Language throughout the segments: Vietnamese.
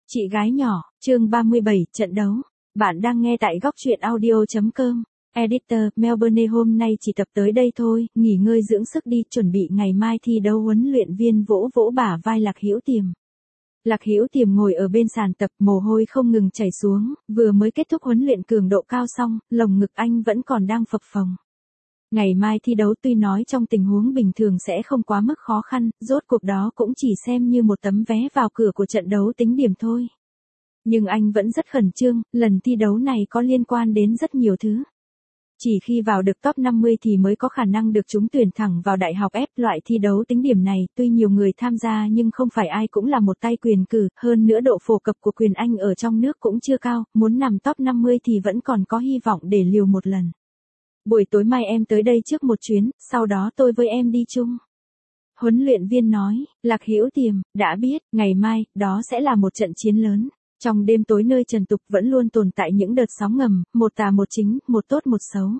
Chị gái nhỏ, chương 37, trận đấu. Bạn đang nghe tại góc truyện audio.com. Editor, Melbourne hôm nay chỉ tập tới đây thôi, nghỉ ngơi dưỡng sức đi, chuẩn bị ngày mai thi đấu. Huấn luyện viên vỗ vỗ bả vai Lạc Hữu Tiềm. Lạc Hữu Tiềm ngồi ở bên sàn tập, mồ hôi không ngừng chảy xuống, vừa mới kết thúc huấn luyện cường độ cao xong, lồng ngực anh vẫn còn đang phập phồng. Ngày mai thi đấu tuy nói trong tình huống bình thường sẽ không quá mức khó khăn, rốt cuộc đó cũng chỉ xem như một tấm vé vào cửa của trận đấu tính điểm thôi. Nhưng anh vẫn rất khẩn trương, lần thi đấu này có liên quan đến rất nhiều thứ. Chỉ khi vào được top 50 thì mới có khả năng được trúng tuyển thẳng vào đại học F. Loại thi đấu tính điểm này tuy nhiều người tham gia nhưng không phải ai cũng là một tay quyền cử, hơn nữa độ phổ cập của quyền Anh ở trong nước cũng chưa cao, muốn nằm top 50 thì vẫn còn có hy vọng để liều một lần. Buổi tối mai em tới đây trước một chuyến, sau đó tôi với em đi chung. Huấn luyện viên nói, Lạc Hữu Tiềm, đã biết, ngày mai, đó sẽ là một trận chiến lớn. Trong đêm tối nơi trần tục vẫn luôn tồn tại những đợt sóng ngầm, một tà một chính, một tốt một xấu.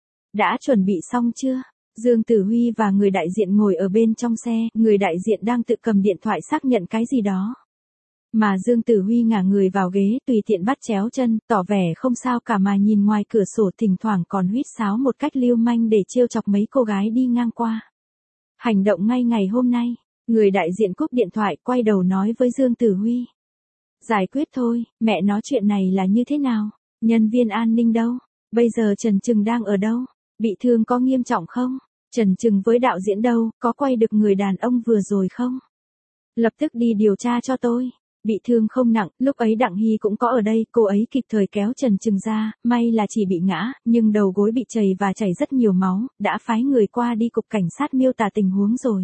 Đã chuẩn bị xong chưa? Dương Tử Huy và người đại diện ngồi ở bên trong xe, người đại diện đang tự cầm điện thoại xác nhận cái gì đó. Mà Dương Tử Huy ngả người vào ghế, tùy tiện bắt chéo chân, tỏ vẻ không sao cả mà nhìn ngoài cửa sổ, thỉnh thoảng còn huýt sáo một cách lưu manh để trêu chọc mấy cô gái đi ngang qua. Hành động ngay ngày hôm nay, người đại diện cúp điện thoại quay đầu nói với Dương Tử Huy. Giải quyết thôi, mẹ nói chuyện này là như thế nào? Nhân viên an ninh đâu? Bây giờ Trần Trừng đang ở đâu? Bị thương có nghiêm trọng không? Trần Trừng với đạo diễn đâu, có quay được người đàn ông vừa rồi không? Lập tức đi điều tra cho tôi. Bị thương không nặng, lúc ấy Đặng Hy cũng có ở đây, cô ấy kịp thời kéo Trần Trừng ra, may là chỉ bị ngã, nhưng đầu gối bị trầy và chảy rất nhiều máu, đã phái người qua đi cục cảnh sát miêu tả tình huống rồi.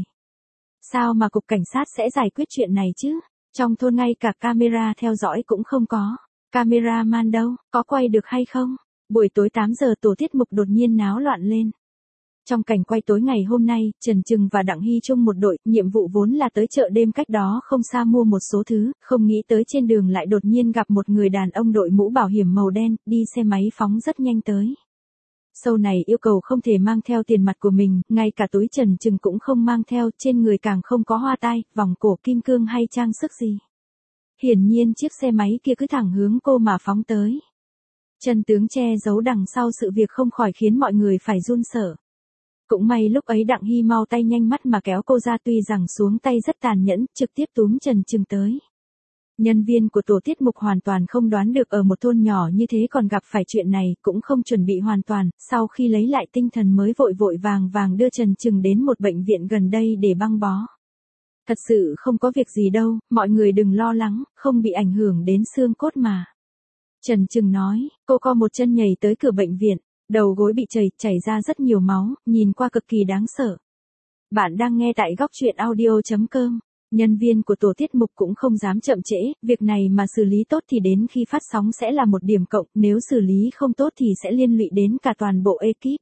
Sao mà cục cảnh sát sẽ giải quyết chuyện này chứ? Trong thôn ngay cả camera theo dõi cũng không có. Cameraman đâu, có quay được hay không? Buổi tối 8 giờ tổ tiết mục đột nhiên náo loạn lên. Trong cảnh quay tối ngày hôm nay, Trần Trừng và Đặng Hy chung một đội, nhiệm vụ vốn là tới chợ đêm cách đó không xa mua một số thứ, không nghĩ tới trên đường lại đột nhiên gặp một người đàn ông đội mũ bảo hiểm màu đen, đi xe máy phóng rất nhanh tới. Sau này yêu cầu không thể mang theo tiền mặt của mình, ngay cả túi Trần Trừng cũng không mang theo, trên người càng không có hoa tai, vòng cổ kim cương hay trang sức gì. Hiển nhiên chiếc xe máy kia cứ thẳng hướng cô mà phóng tới. Chân tướng che giấu đằng sau sự việc không khỏi khiến mọi người phải run sợ. Cũng may lúc ấy Đặng Hy mau tay nhanh mắt mà kéo cô ra, tuy rằng xuống tay rất tàn nhẫn, trực tiếp túm Trần Trừng tới. Nhân viên của tổ tiết mục hoàn toàn không đoán được ở một thôn nhỏ như thế còn gặp phải chuyện này, cũng không chuẩn bị hoàn toàn, sau khi lấy lại tinh thần mới vội vội vàng vàng đưa Trần Trừng đến một bệnh viện gần đây để băng bó. Thật sự không có việc gì đâu, mọi người đừng lo lắng, không bị ảnh hưởng đến xương cốt mà. Trần Trừng nói, cô co một chân nhảy tới cửa bệnh viện, đầu gối bị chảy ra rất nhiều máu, nhìn qua cực kỳ đáng sợ. Bạn đang nghe tại góc truyện audio.com. Nhân viên của tổ tiết mục cũng không dám chậm trễ, việc này mà xử lý tốt thì đến khi phát sóng sẽ là một điểm cộng, nếu xử lý không tốt thì sẽ liên lụy đến cả toàn bộ ekip.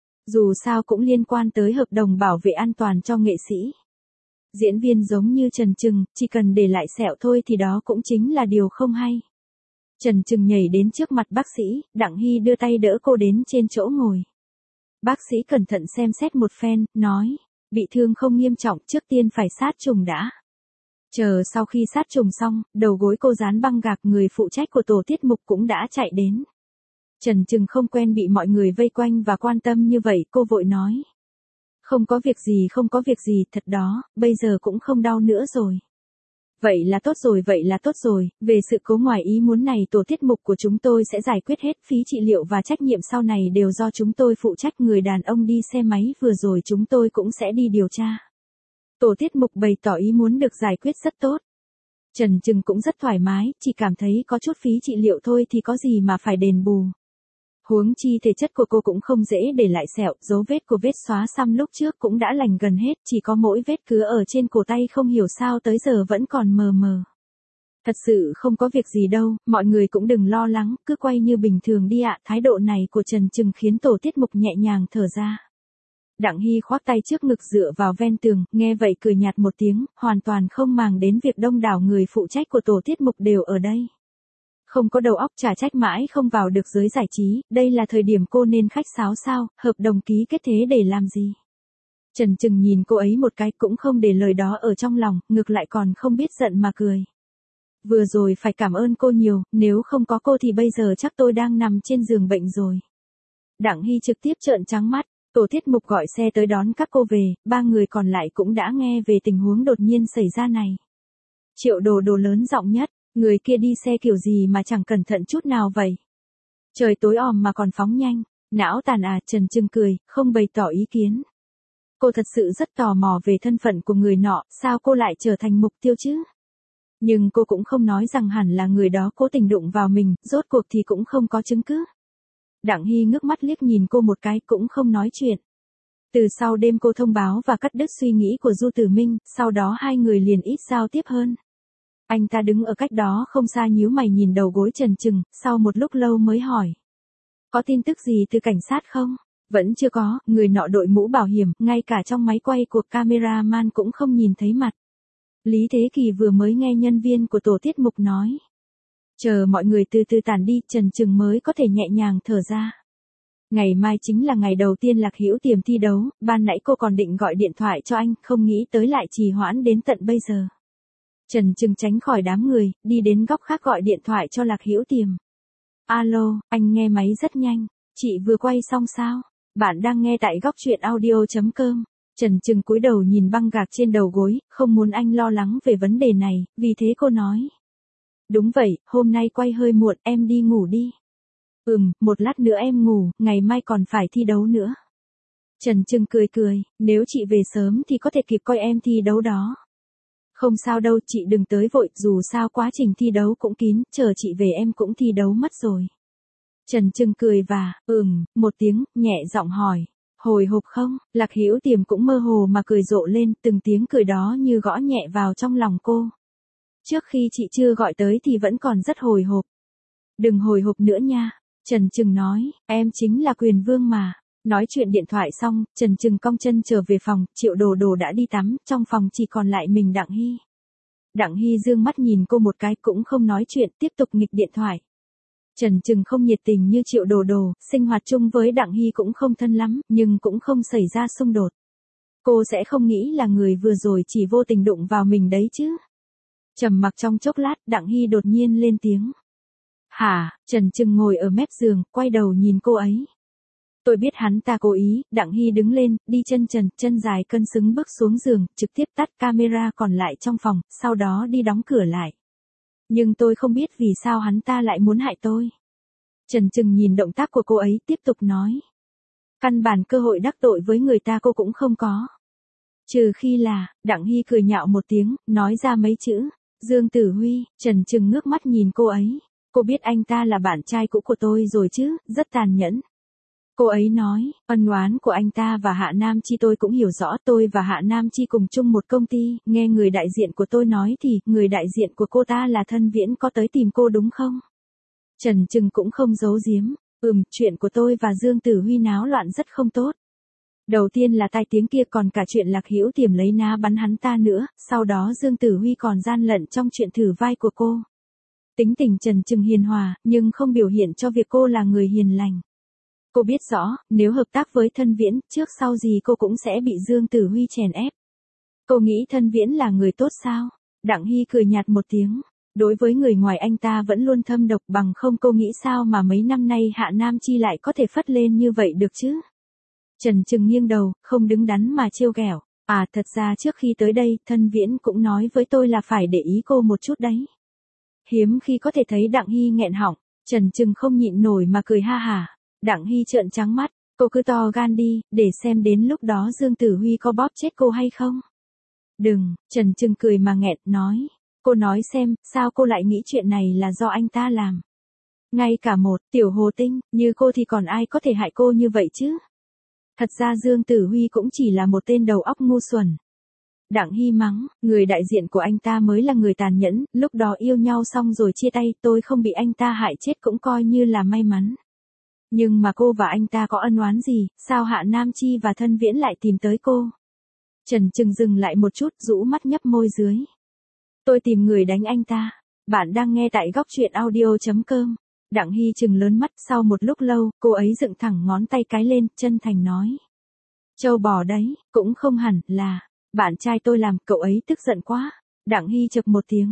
Dù sao cũng liên quan tới hợp đồng bảo vệ an toàn cho nghệ sĩ. Diễn viên giống như Trần Trừng, chỉ cần để lại sẹo thôi thì đó cũng chính là điều không hay. Trần Trừng nhảy đến trước mặt bác sĩ, Đặng Hy đưa tay đỡ cô đến trên chỗ ngồi. Bác sĩ cẩn thận xem xét một phen, nói, bị thương không nghiêm trọng, trước tiên phải sát trùng đã. Chờ sau khi sát trùng xong, đầu gối cô dán băng gạc, người phụ trách của tổ tiết mục cũng đã chạy đến. Trần Trừng không quen bị mọi người vây quanh và quan tâm như vậy, cô vội nói. Không có việc gì, không có việc gì, thật đó, bây giờ cũng không đau nữa rồi. Vậy là tốt rồi, về sự cố ngoài ý muốn này tổ tiết mục của chúng tôi sẽ giải quyết hết, phí trị liệu và trách nhiệm sau này đều do chúng tôi phụ trách. Người đàn ông đi xe máy vừa rồi chúng tôi cũng sẽ đi điều tra. Tổ tiết mục bày tỏ ý muốn được giải quyết rất tốt. Trần Trừng cũng rất thoải mái, chỉ cảm thấy có chút phí trị liệu thôi thì có gì mà phải đền bù. Huống chi thể chất của cô cũng không dễ để lại sẹo, dấu vết của vết xóa xăm lúc trước cũng đã lành gần hết, chỉ có mỗi vết cứa ở trên cổ tay không hiểu sao tới giờ vẫn còn mờ mờ. Thật sự không có việc gì đâu, mọi người cũng đừng lo lắng, cứ quay như bình thường đi ạ. Thái độ này của Trần Trừng khiến tổ tiết mục nhẹ nhàng thở ra. Đặng Hy khoác tay trước ngực dựa vào ven tường, nghe vậy cười nhạt một tiếng, hoàn toàn không màng đến việc đông đảo người phụ trách của tổ tiết mục đều ở đây. Không có đầu óc chả trách mãi không vào được giới giải trí, đây là thời điểm cô nên khách sáo sao, hợp đồng ký kết thế để làm gì. Trần Trừng nhìn cô ấy một cái cũng không để lời đó ở trong lòng, ngược lại còn không biết giận mà cười. Vừa rồi phải cảm ơn cô nhiều, nếu không có cô thì bây giờ chắc tôi đang nằm trên giường bệnh rồi. Đặng Hy trực tiếp trợn trắng mắt, tổ tiết mục gọi xe tới đón các cô về, ba người còn lại cũng đã nghe về tình huống đột nhiên xảy ra này. Triệu Đồ Đồ lớn giọng nhất, người kia đi xe kiểu gì mà chẳng cẩn thận chút nào vậy? Trời tối om mà còn phóng nhanh, não tàn à, Trần Trừng cười, không bày tỏ ý kiến. Cô thật sự rất tò mò về thân phận của người nọ, sao cô lại trở thành mục tiêu chứ? Nhưng cô cũng không nói rằng hẳn là người đó cố tình đụng vào mình, rốt cuộc thì cũng không có chứng cứ. Đặng Hy ngước mắt liếc nhìn cô một cái cũng không nói chuyện. Từ sau đêm cô thông báo và cắt đứt suy nghĩ của Du Tử Minh, sau đó hai người liền ít giao tiếp hơn. Anh ta đứng ở cách đó không xa nhíu mày nhìn đầu gối Trần Trừng, sau một lúc lâu mới hỏi. Có tin tức gì từ cảnh sát không? Vẫn chưa có, người nọ đội mũ bảo hiểm, ngay cả trong máy quay của cameraman cũng không nhìn thấy mặt. Lý Thế Kỳ vừa mới nghe nhân viên của tổ tiết mục nói. Chờ mọi người từ từ tản đi, Trần Trừng mới có thể nhẹ nhàng thở ra. Ngày mai chính là ngày đầu tiên Lạc Hữu Tiềm thi đấu, ban nãy cô còn định gọi điện thoại cho anh, không nghĩ tới lại trì hoãn đến tận bây giờ. Trần Trừng tránh khỏi đám người, đi đến góc khác gọi điện thoại cho Lạc Hữu Tiềm. Alo, anh nghe máy rất nhanh, chị vừa quay xong sao? Bạn đang nghe tại góc truyện audio.com. Trần Trừng cúi đầu nhìn băng gạc trên đầu gối, không muốn anh lo lắng về vấn đề này, vì thế cô nói. Đúng vậy, hôm nay quay hơi muộn, em đi ngủ đi. Một lát nữa em ngủ, ngày mai còn phải thi đấu nữa. Trần Trừng cười cười, nếu chị về sớm thì có thể kịp coi em thi đấu đó. Không sao đâu, chị đừng tới vội, dù sao quá trình thi đấu cũng kín, chờ chị về em cũng thi đấu mất rồi. Trần Trừng cười và, một tiếng, nhẹ giọng hỏi. Hồi hộp không? Lạc Hữu Tiềm cũng mơ hồ mà cười rộ lên, từng tiếng cười đó như gõ nhẹ vào trong lòng cô. Trước khi chị chưa gọi tới thì vẫn còn rất hồi hộp. Đừng hồi hộp nữa nha. Trần Trừng nói, em chính là Quyền Vương mà. Nói chuyện điện thoại xong, Trần Trừng cong chân trở về phòng, Triệu Đồ Đồ đã đi tắm, trong phòng chỉ còn lại mình Đặng Hy. Đặng Hy dương mắt nhìn cô một cái cũng không nói chuyện, tiếp tục nghịch điện thoại. Trần Trừng không nhiệt tình như Triệu Đồ Đồ, sinh hoạt chung với Đặng Hy cũng không thân lắm, nhưng cũng không xảy ra xung đột. Cô sẽ không nghĩ là người vừa rồi chỉ vô tình đụng vào mình đấy chứ. Trầm mặc trong chốc lát, Đặng Hy đột nhiên lên tiếng. Hả? Trần Trừng ngồi ở mép giường, quay đầu nhìn cô ấy. Tôi biết hắn ta cố ý, Đặng Hy đứng lên, đi chân trần, chân dài cân xứng bước xuống giường, trực tiếp tắt camera còn lại trong phòng, sau đó đi đóng cửa lại. Nhưng tôi không biết vì sao hắn ta lại muốn hại tôi. Trần Trừng nhìn động tác của cô ấy, tiếp tục nói. Căn bản cơ hội đắc tội với người ta cô cũng không có. Trừ khi là, Đặng Hy cười nhạo một tiếng, nói ra mấy chữ. Dương Tử Huy, Trần Trừng ngước mắt nhìn cô ấy. Cô biết anh ta là bạn trai cũ của tôi rồi chứ, rất tàn nhẫn. Cô ấy nói, ân oán của anh ta và Hạ Nam Chi tôi cũng hiểu rõ, tôi và Hạ Nam Chi cùng chung một công ty, nghe người đại diện của tôi nói thì, người đại diện của cô ta là Thân Viễn có tới tìm cô đúng không? Trần Trừng cũng không giấu giếm, chuyện của tôi và Dương Tử Huy náo loạn rất không tốt. Đầu tiên là tai tiếng kia còn cả chuyện Lạc Hữu Tiềm lấy ná bắn hắn ta nữa, sau đó Dương Tử Huy còn gian lận trong chuyện thử vai của cô. Tính tình Trần Trừng hiền hòa, nhưng không biểu hiện cho việc cô là người hiền lành. Cô biết rõ, nếu hợp tác với Thân Viễn, trước sau gì cô cũng sẽ bị Dương Tử Huy chèn ép. Cô nghĩ Thân Viễn là người tốt sao? Đặng Hy cười nhạt một tiếng. Đối với người ngoài anh ta vẫn luôn thâm độc, bằng không cô nghĩ sao mà mấy năm nay Hạ Nam Chi lại có thể phất lên như vậy được chứ? Trần Trừng nghiêng đầu, không đứng đắn mà trêu ghẹo. À, thật ra trước khi tới đây, Thân Viễn cũng nói với tôi là phải để ý cô một chút đấy. Hiếm khi có thể thấy Đặng Hy nghẹn họng, Trần Trừng không nhịn nổi mà cười ha hả. Đặng Hy trợn trắng mắt, cô cứ to gan đi, để xem đến lúc đó Dương Tử Huy có bóp chết cô hay không. Đừng, Trần Trừng cười mà nghẹn, nói. Cô nói xem, sao cô lại nghĩ chuyện này là do anh ta làm. Ngay cả một tiểu hồ tinh, như cô thì còn ai có thể hại cô như vậy chứ. Thật ra Dương Tử Huy cũng chỉ là một tên đầu óc ngu xuẩn. Đặng Hy mắng, người đại diện của anh ta mới là người tàn nhẫn, lúc đó yêu nhau xong rồi chia tay, tôi không bị anh ta hại chết cũng coi như là may mắn. Nhưng mà cô và anh ta có ân oán gì, sao Hạ Nam Chi và Thân Viễn lại tìm tới cô? Trần Trừng dừng lại một chút, rũ mắt nhấp môi dưới. Tôi tìm người đánh anh ta. Bạn đang nghe tại góc truyện audio.com. Đặng Hy trừng lớn mắt, sau một lúc lâu, cô ấy dựng thẳng ngón tay cái lên, chân thành nói. Châu bò đấy, cũng không hẳn là, bạn trai tôi làm, cậu ấy tức giận quá. Đặng Hy chực một tiếng,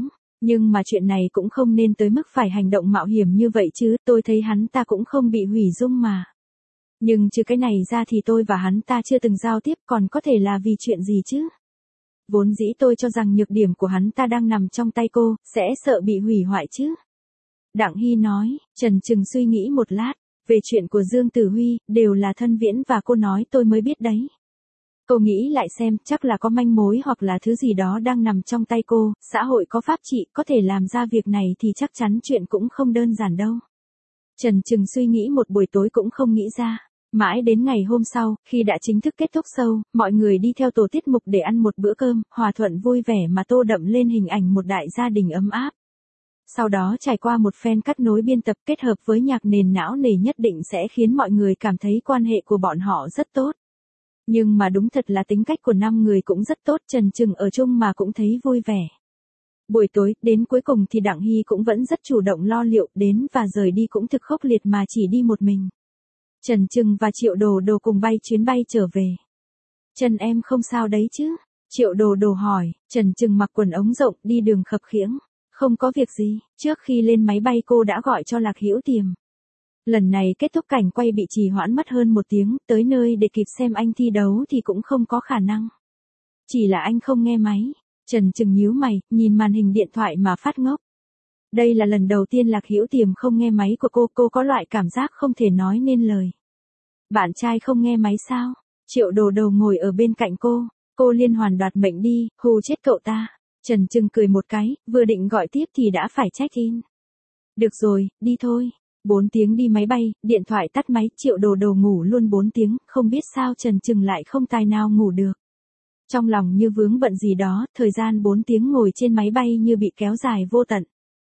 Nhưng mà chuyện này cũng không nên tới mức phải hành động mạo hiểm như vậy chứ, tôi thấy hắn ta cũng không bị hủy dung mà. Nhưng trừ cái này ra thì tôi và hắn ta chưa từng giao tiếp, còn có thể là vì chuyện gì chứ? Vốn dĩ tôi cho rằng nhược điểm của hắn ta đang nằm trong tay cô, sẽ sợ bị hủy hoại chứ. Đặng Hy nói, chần chừng suy nghĩ một lát, về chuyện của Dương Tử Huy, đều là thân Viễn và cô nói tôi mới biết đấy. Cô nghĩ lại xem, chắc là có manh mối hoặc là thứ gì đó đang nằm trong tay cô, xã hội có pháp trị, có thể làm ra việc này thì chắc chắn chuyện cũng không đơn giản đâu. Chần chừng suy nghĩ một buổi tối cũng không nghĩ ra. Mãi đến ngày hôm sau, khi đã chính thức kết thúc show, mọi người đi theo tổ tiết mục để ăn một bữa cơm, hòa thuận vui vẻ mà tô đậm lên hình ảnh một đại gia đình ấm áp. Sau đó trải qua một phen cắt nối biên tập kết hợp với nhạc nền não nề nhất định sẽ khiến mọi người cảm thấy quan hệ của bọn họ rất tốt. Nhưng mà đúng thật là tính cách của 5 người cũng rất tốt, chần chừng ở chung mà cũng thấy vui vẻ. Buổi tối, đến cuối cùng thì Đặng Hy cũng vẫn rất chủ động lo liệu, đến và rời đi cũng thực khốc liệt mà chỉ đi một mình. Trần Trừng và Triệu Đồ Đồ cùng bay chuyến bay trở về. Trần em không sao đấy chứ? Triệu Đồ Đồ hỏi, Trần Trừng mặc quần ống rộng đi đường khập khiễng. Không có việc gì, trước khi lên máy bay cô đã gọi cho Lạc Hữu Tiềm. Lần này kết thúc cảnh quay bị trì hoãn mất hơn 1 tiếng, tới nơi để kịp xem anh thi đấu thì cũng không có khả năng. Chỉ là anh không nghe máy. Trần Trừng nhíu mày, nhìn màn hình điện thoại mà phát ngốc. Đây là lần đầu tiên Lạc Hữu Tiềm không nghe máy của cô có loại cảm giác không thể nói nên lời. Bạn trai không nghe máy sao? Triệu Đồ Đồ ngồi ở bên cạnh cô liên hoàn đoạt mệnh đi, hù chết cậu ta. Trần Trừng cười một cái, vừa định gọi tiếp thì đã phải check in. Được rồi, đi thôi. 4 tiếng đi máy bay, điện thoại tắt máy, Triệu Đồ Đồ ngủ luôn 4 tiếng, không biết sao Trần Trừng lại không tài nào ngủ được. Trong lòng như vướng bận gì đó, thời gian 4 tiếng ngồi trên máy bay như bị kéo dài vô tận.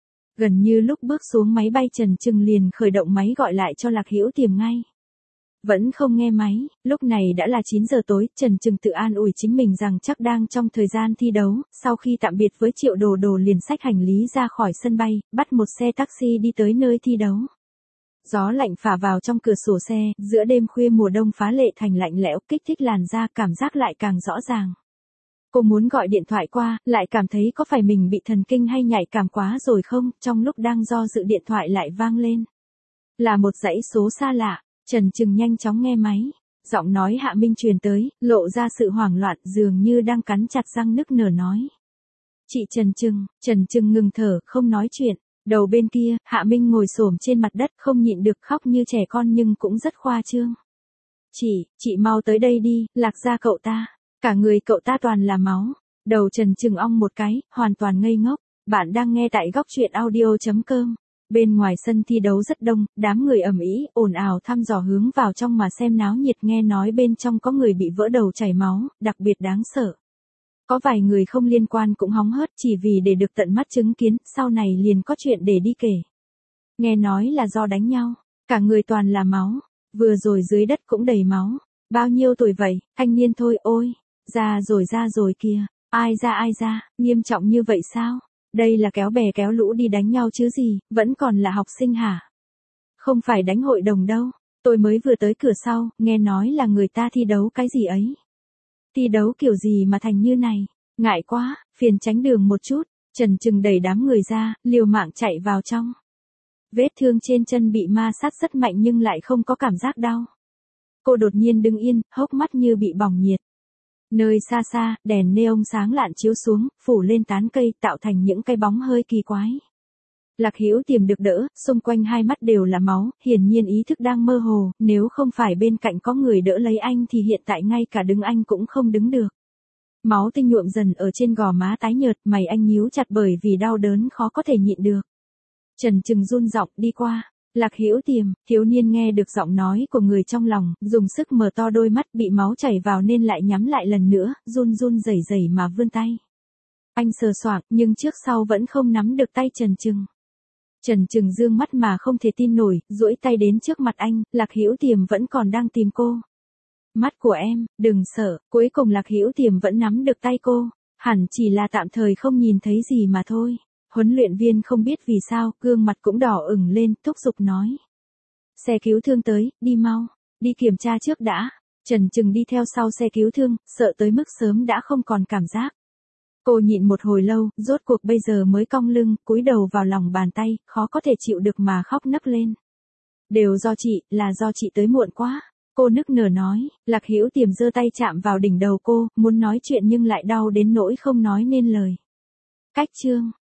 Gần như lúc bước xuống máy bay Trần Trừng liền khởi động máy gọi lại cho Lạc Hữu Tiềm ngay. Vẫn không nghe máy, lúc này đã là 9 giờ tối, Trần Trừng tự an ủi chính mình rằng chắc đang trong thời gian thi đấu, sau khi tạm biệt với Triệu Đồ Đồ liền xách hành lý ra khỏi sân bay, bắt một xe taxi đi tới nơi thi đấu. Gió lạnh phả vào trong cửa sổ xe, giữa đêm khuya mùa đông phá lệ thành lạnh lẽo, kích thích làn da, cảm giác lại càng rõ ràng. Cô muốn gọi điện thoại qua, lại cảm thấy có phải mình bị thần kinh hay nhạy cảm quá rồi không, trong lúc đang do dự điện thoại lại vang lên. Là một dãy số xa lạ, Trần Trừng nhanh chóng nghe máy. Giọng nói Hạ Minh truyền tới, lộ ra sự hoảng loạn dường như đang cắn chặt răng nức nở nói. Chị Trần Trừng ngừng thở, không nói chuyện. Đầu bên kia, Hạ Minh ngồi xổm trên mặt đất không nhịn được khóc như trẻ con nhưng cũng rất khoa trương. Chị mau tới đây đi, Lạc gia cậu ta. Cả người cậu ta toàn là máu. Đầu Trần Trừng ong một cái, hoàn toàn ngây ngốc. Bạn đang nghe tại góc truyện audio.com. Bên ngoài sân thi đấu rất đông, đám người ầm ĩ, ồn ào thăm dò hướng vào trong mà xem náo nhiệt, nghe nói bên trong có người bị vỡ đầu chảy máu, đặc biệt đáng sợ. Có vài người không liên quan cũng hóng hớt chỉ vì để được tận mắt chứng kiến, sau này liền có chuyện để đi kể. Nghe nói là do đánh nhau, cả người toàn là máu, vừa rồi dưới đất cũng đầy máu. Bao nhiêu tuổi vậy, thanh niên thôi, ôi, ra rồi kìa, ai ra, nghiêm trọng như vậy sao? Đây là kéo bè kéo lũ đi đánh nhau chứ gì, vẫn còn là học sinh hả? Không phải đánh hội đồng đâu, tôi mới vừa tới cửa sau, nghe nói là người ta thi đấu cái gì ấy. Thi đấu kiểu gì mà thành như này, ngại quá, phiền tránh đường một chút. Trần Trừng đẩy đám người ra, liều mạng chạy vào trong. Vết thương trên chân bị ma sát rất mạnh nhưng lại không có cảm giác đau. Cô đột nhiên đứng yên, hốc mắt như bị bỏng nhiệt. Nơi xa xa, đèn neon sáng lạn chiếu xuống, phủ lên tán cây, tạo thành những cái bóng hơi kỳ quái. Lạc Hữu Tiềm được đỡ, xung quanh hai mắt đều là máu, hiển nhiên ý thức đang mơ hồ, nếu không phải bên cạnh có người đỡ lấy anh thì hiện tại ngay cả đứng anh cũng không đứng được. Máu tinh nhuộm dần ở trên gò má tái nhợt, mày anh nhíu chặt bởi vì đau đớn khó có thể nhịn được. Trần Trừng run giọng đi qua. Lạc Hữu Tiềm, thiếu niên nghe được giọng nói của người trong lòng, dùng sức mở to đôi mắt bị máu chảy vào nên lại nhắm lại lần nữa, run rẩy mà vươn tay. Anh sờ soạng nhưng trước sau vẫn không nắm được tay Trần Trừng. Trần Trừng dương mắt mà không thể tin nổi, duỗi tay đến trước mặt anh, Lạc Hữu Tiềm vẫn còn đang tìm cô. Mắt của em, đừng sợ, cuối cùng Lạc Hữu Tiềm vẫn nắm được tay cô, hẳn chỉ là tạm thời không nhìn thấy gì mà thôi. Huấn luyện viên không biết vì sao, gương mặt cũng đỏ ửng lên, thúc giục nói. Xe cứu thương tới, đi mau, đi kiểm tra trước đã. Trần Trừng đi theo sau xe cứu thương, sợ tới mức sớm đã không còn cảm giác. Cô nhịn một hồi lâu, rốt cuộc bây giờ mới cong lưng, cúi đầu vào lòng bàn tay, khó có thể chịu được mà khóc nấc lên. Đều do chị, là do chị tới muộn quá. Cô nức nở nói, Lạc Hữu Tiềm giơ tay chạm vào đỉnh đầu cô, muốn nói chuyện nhưng lại đau đến nỗi không nói nên lời. Cách chương